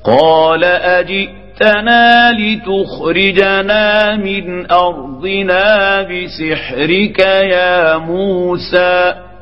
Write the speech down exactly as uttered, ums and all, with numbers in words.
قال أجئتنا لتخرجنا من أرضنا بسحرك يا موسى